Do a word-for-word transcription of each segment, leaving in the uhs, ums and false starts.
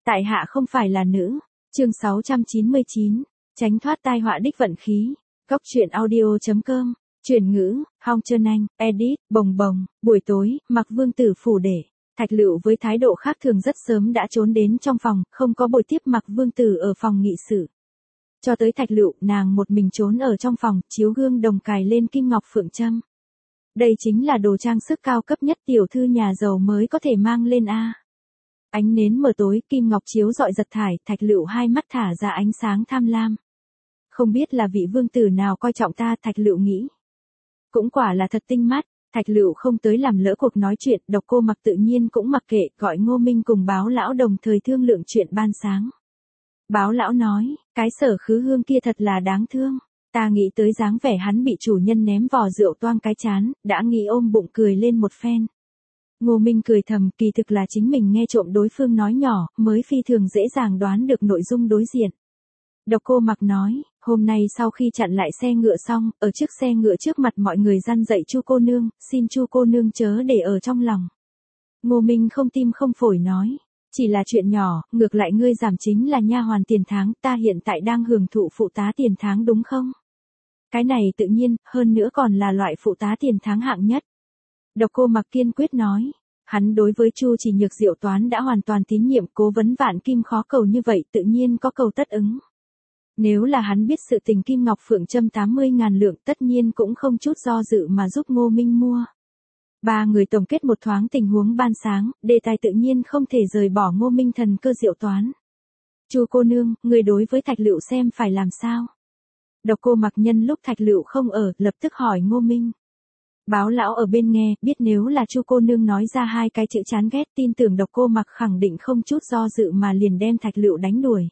Tại hạ không phải là nữ. Chương sáu trăm chín mươi chín, tránh thoát tai họa đích vận khí. Góc truyện audio.com, chuyển ngữ, Hong Trơn Anh, edit, bồng bồng, buổi tối, mặc vương tử phủ để. Thạch Lựu với thái độ khác thường rất sớm đã trốn đến trong phòng, không có bồi tiếp mặc vương tử ở phòng nghị sự. Cho tới Thạch Lựu, nàng một mình trốn ở trong phòng, chiếu gương đồng cài lên kim ngọc phượng trâm. Đây chính là đồ trang sức cao cấp nhất tiểu thư nhà giàu mới có thể mang lên a. Ánh nến mờ tối, kim ngọc chiếu rọi giật thải, Thạch Lựu hai mắt thả ra ánh sáng tham lam. Không biết là vị vương tử nào coi trọng ta, Thạch Lựu nghĩ. Cũng quả là thật tinh mắt. Thạch Lựu không tới làm lỡ cuộc nói chuyện, Độc Cô Mặc tự nhiên cũng mặc kệ, gọi Ngô Minh cùng Báo lão đồng thời thương lượng chuyện ban sáng. Báo lão nói, cái Sở Khứ Hương kia thật là đáng thương. Ta nghĩ tới dáng vẻ hắn bị chủ nhân ném vò rượu toang cái chán, đã nghĩ ôm bụng cười lên một phen. Ngô Minh cười thầm, kỳ thực là chính mình nghe trộm đối phương nói nhỏ, mới phi thường dễ dàng đoán được nội dung đối diện. Độc Cô Mặc nói, hôm nay sau khi chặn lại xe ngựa xong, ở trước xe ngựa trước mặt mọi người răn dạy Chu cô nương, xin Chu cô nương chớ để ở trong lòng. Ngô Minh không tim không phổi nói, chỉ là chuyện nhỏ, ngược lại ngươi giảm chính là nha hoàn tiền tháng, ta hiện tại đang hưởng thụ phụ tá tiền tháng đúng không? Cái này tự nhiên, hơn nữa còn là loại phụ tá tiền tháng hạng nhất. Độc Cô Mặc kiên quyết nói, hắn đối với Chu Chỉ Nhược diệu toán đã hoàn toàn tín nhiệm, cố vấn vạn kim khó cầu như vậy tự nhiên có cầu tất ứng. Nếu là hắn biết sự tình kim ngọc phượng trâm tám mươi ngàn lượng tất nhiên cũng không chút do dự mà giúp Ngô Minh mua. Ba người tổng kết một thoáng tình huống ban sáng, đề tài tự nhiên không thể rời bỏ Ngô Minh thần cơ diệu toán. Chu cô nương, người đối với Thạch Lựu xem phải làm sao? Độc Cô Mặc nhân lúc Thạch Lựu không ở, lập tức hỏi Ngô Minh. Báo lão ở bên nghe, biết nếu là Chu cô nương nói ra hai cái chữ chán ghét, tin tưởng Độc Cô Mặc khẳng định không chút do dự mà liền đem Thạch Lựu đánh đuổi.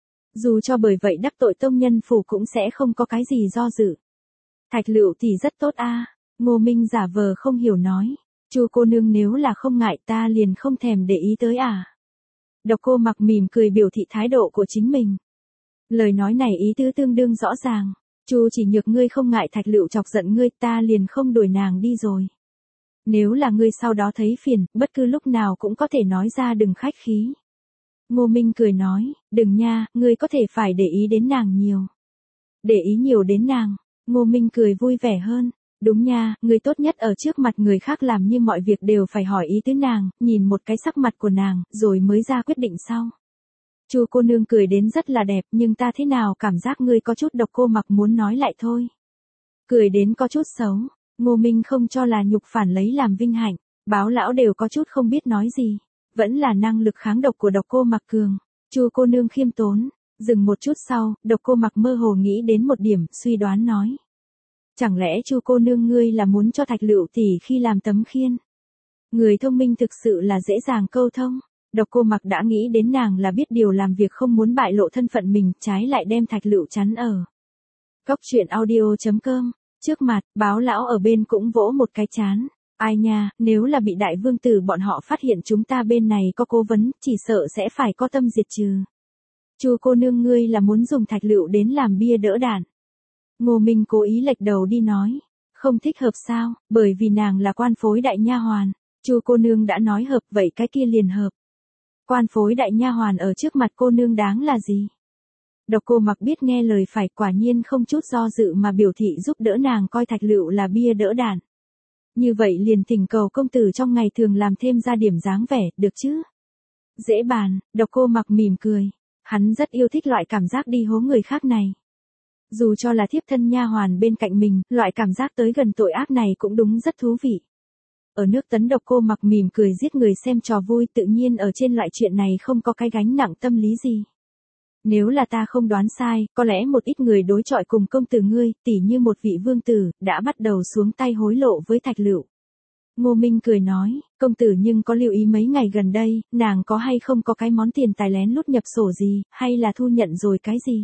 Dù cho bởi vậy đắc tội tông nhân phủ cũng sẽ không có cái gì do dự. Thạch Lựu thì rất tốt a. Ngô Minh giả vờ không hiểu nói, Chu cô nương nếu là không ngại ta liền không thèm để ý tới à. Độc Cô Mặc mỉm cười biểu thị thái độ của chính mình. Lời nói này ý tứ tương đương rõ ràng, Chu Chỉ Nhược ngươi không ngại Thạch Lựu chọc giận ngươi, ta liền không đuổi nàng đi rồi. Nếu là ngươi sau đó thấy phiền, bất cứ lúc nào cũng có thể nói ra đừng khách khí. Ngô Minh cười nói, đừng nha, ngươi có thể phải để ý đến nàng nhiều. Để ý nhiều đến nàng, Ngô Minh cười vui vẻ hơn, đúng nha, ngươi tốt nhất ở trước mặt người khác làm như mọi việc đều phải hỏi ý tứ nàng, nhìn một cái sắc mặt của nàng, rồi mới ra quyết định sau. Chu cô nương cười đến rất là đẹp, nhưng ta thế nào cảm giác ngươi có chút Độc Cô Mặc muốn nói lại thôi. Cười đến có chút xấu, Ngô Minh không cho là nhục phản lấy làm vinh hạnh, Báo lão đều có chút không biết nói gì. Vẫn là năng lực kháng độc của Độc Cô Mặc cường. Chu cô nương khiêm tốn, dừng một chút sau, Độc Cô Mặc mơ hồ nghĩ đến một điểm, suy đoán nói. Chẳng lẽ Chu cô nương ngươi là muốn cho Thạch Lựu tỷ khi làm tấm khiên? Người thông minh thực sự là dễ dàng câu thông. Độc Cô Mặc đã nghĩ đến nàng là biết điều làm việc không muốn bại lộ thân phận mình, trái lại đem Thạch Lựu chắn ở. Góc truyện audio.com, trước mặt, Báo lão ở bên cũng vỗ một cái chán. Ai nha, nếu là bị đại vương tử bọn họ phát hiện chúng ta bên này có cố vấn, chỉ sợ sẽ phải có tâm diệt trừ. Chu cô nương ngươi là muốn dùng Thạch Lựu đến làm bia đỡ đạn. Ngô Minh cố ý lệch đầu đi nói, không thích hợp sao, bởi vì nàng là quan phối đại nha hoàn. Chu cô nương đã nói hợp, vậy cái kia liền hợp. Quan phối đại nha hoàn ở trước mặt cô nương đáng là gì? Độc Cô Mặc biết nghe lời phải, quả nhiên không chút do dự mà biểu thị giúp đỡ nàng coi Thạch Lựu là bia đỡ đạn. Như vậy liền thỉnh cầu công tử trong ngày thường làm thêm ra điểm dáng vẻ, được chứ? Dễ bàn, Độc Cô Mặc mỉm cười. Hắn rất yêu thích loại cảm giác đi hố người khác này. Dù cho là thiếp thân nha hoàn bên cạnh mình, loại cảm giác tới gần tội ác này cũng đúng rất thú vị. Ở nước Tấn Độc Cô Mặc mỉm cười giết người xem trò vui, tự nhiên ở trên loại chuyện này không có cái gánh nặng tâm lý gì. Nếu là ta không đoán sai, có lẽ một ít người đối chọi cùng công tử ngươi, tỉ như một vị vương tử, đã bắt đầu xuống tay hối lộ với Thạch Lựu. Ngô Minh cười nói, công tử nhưng có lưu ý mấy ngày gần đây, nàng có hay không có cái món tiền tài lén lút nhập sổ gì, hay là thu nhận rồi cái gì?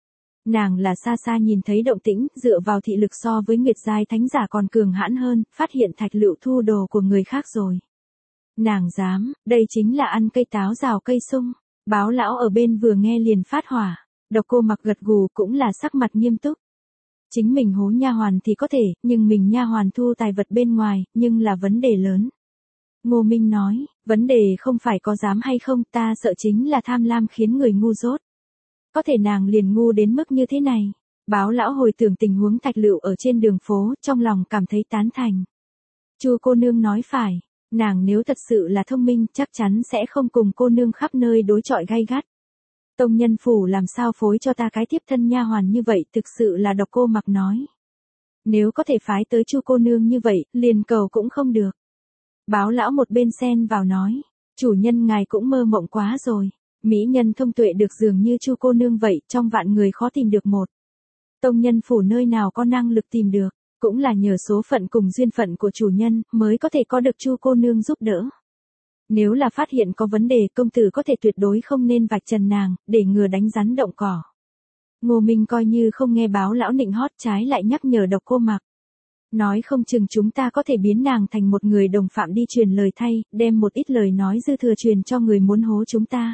Nàng là xa xa nhìn thấy động tĩnh, dựa vào thị lực so với Nguyệt giai thánh giả còn cường hãn hơn, phát hiện Thạch Lựu thu đồ của người khác rồi. Nàng dám, đây chính là ăn cây táo rào cây sung. Báo lão ở bên vừa nghe liền phát hỏa. Độc Cô Mặc gật gù cũng là sắc mặt nghiêm túc. Chính mình hố nha hoàn thì có thể, nhưng mình nha hoàn thu tài vật bên ngoài, nhưng là vấn đề lớn. Ngô Minh nói, Vấn đề không phải có dám hay không, ta sợ chính là tham lam khiến người ngu dốt. Có thể nàng liền ngu đến mức như thế này. Báo lão hồi tưởng tình huống Thạch Lựu ở trên đường phố, trong lòng cảm thấy tán thành. Chu cô nương nói phải, nàng nếu thật sự là thông minh, chắc chắn sẽ không cùng cô nương khắp nơi đối chọi gay gắt. Tông nhân phủ làm sao phối cho ta cái tiếp thân nha hoàn như vậy, thực sự là Độc Cô Mặc nói. Nếu có thể phái tới Chu cô nương như vậy, liền cầu cũng không được. Báo lão một bên xen vào nói, chủ nhân ngài cũng mơ mộng quá rồi, mỹ nhân thông tuệ được dường như Chu cô nương vậy, trong vạn người khó tìm được một. Tông nhân phủ nơi nào có năng lực tìm được, cũng là nhờ số phận cùng duyên phận của chủ nhân, mới có thể có được Chu cô nương giúp đỡ. Nếu là phát hiện có vấn đề, công tử có thể tuyệt đối không nên vạch trần nàng, để ngừa đánh rắn động cỏ. Ngô Minh coi như không nghe báo lão nịnh hót, trái lại nhắc nhở Độc Cô Mặc. Nói không chừng chúng ta có thể biến nàng thành một người đồng phạm đi truyền lời thay, đem một ít lời nói dư thừa truyền cho người muốn hố chúng ta.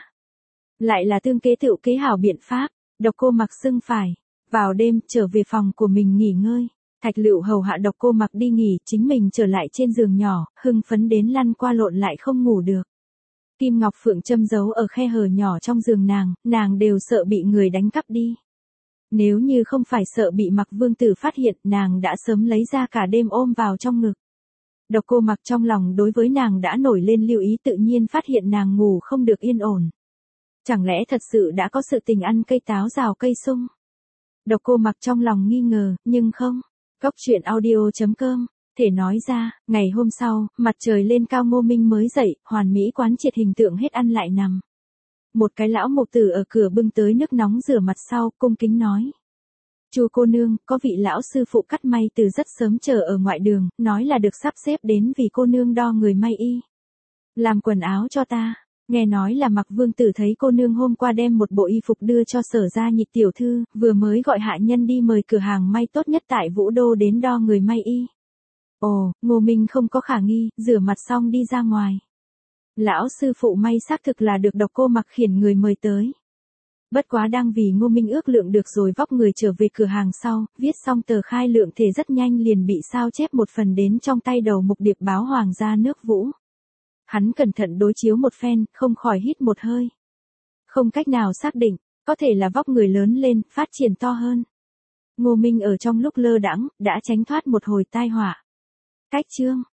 Lại là tương kế tựu kế hảo biện pháp. Độc Cô Mặc xưng phải. Vào đêm, trở về phòng của mình nghỉ ngơi. Thạch Lựu hầu hạ Độc Cô Mặc đi nghỉ, chính mình trở lại trên giường nhỏ, hưng phấn đến lăn qua lộn lại không ngủ được. Kim Ngọc Phượng châm giấu ở khe hở nhỏ trong giường nàng, nàng đều sợ bị người đánh cắp đi. Nếu như không phải sợ bị Mặc Vương tử phát hiện, nàng đã sớm lấy ra cả đêm ôm vào trong ngực. Độc Cô Mặc trong lòng đối với nàng đã nổi lên lưu ý, tự nhiên phát hiện nàng ngủ không được yên ổn. Chẳng lẽ thật sự đã có sự tình ăn cây táo rào cây sung? Độc Cô Mặc trong lòng nghi ngờ, nhưng không. Góc truyện audio chấm com, thể nói ra, ngày hôm sau, mặt trời lên cao, Ngô Minh mới dậy, hoàn mỹ quán triệt hình tượng hết ăn lại nằm. Một cái lão mục tử ở cửa bưng tới nước nóng rửa mặt sau, cung kính nói. Chu cô nương, có vị lão sư phụ cắt may từ rất sớm chờ ở ngoại đường, nói là được sắp xếp đến vì cô nương đo người may y. Làm quần áo cho ta. Nghe nói là Mặc Vương tử thấy cô nương hôm qua đem một bộ y phục đưa cho Sở gia Nhị tiểu thư, vừa mới gọi hạ nhân đi mời cửa hàng may tốt nhất tại Vũ Đô đến đo người may y. Ồ, Ngô Minh không có khả nghi, rửa mặt xong đi ra ngoài. Lão sư phụ may xác thực là được Độc Cô Mặc khiển người mời tới. Bất quá đang vì Ngô Minh ước lượng được rồi vóc người trở về cửa hàng sau, viết xong tờ khai lượng thể rất nhanh liền bị sao chép một phần đến trong tay đầu mục điệp báo Hoàng gia nước Vũ. Hắn cẩn thận đối chiếu một phen, không khỏi hít một hơi. Không cách nào xác định, có thể là vóc người lớn lên, phát triển to hơn. Ngô Minh ở trong lúc lơ đãng đã tránh thoát một hồi tai họa. Cách chương